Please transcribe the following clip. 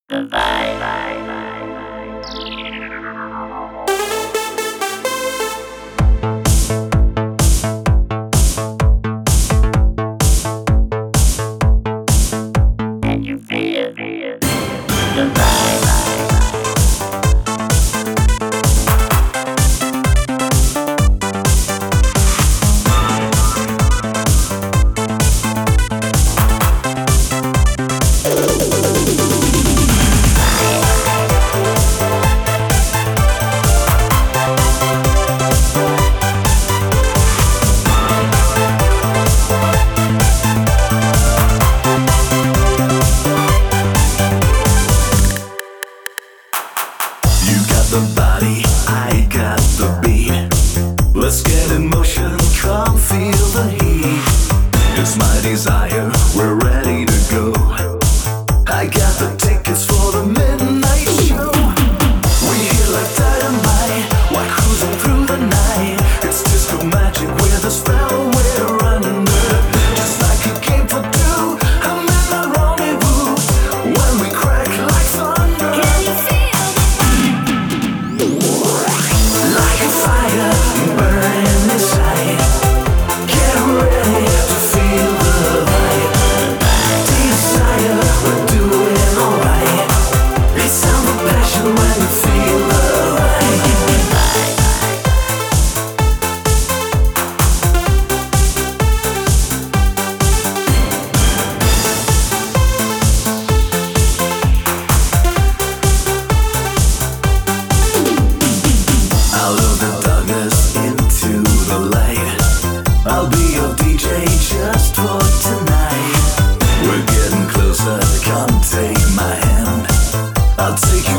The vibe. And you feel the vibe. The body, I got the beat. Let's get in motion, come feel the heat. It's my desire, we're ready to go. I got the tickets for the midnight show. We hit like dynamite, while cruising through the night. It's disco magic with a spell we're under. Just like a game for two, I'm in the rendezvous. When we crack like thunder, Can you feel like a fire burning inside. Get ready to feel the vibe. Desire, we're doing alright. It's sound of passion when you feel the vibe. Out of the darkness into the light. I'll be your DJ just for tonight. We're getting closer, come take my hand. I'll take you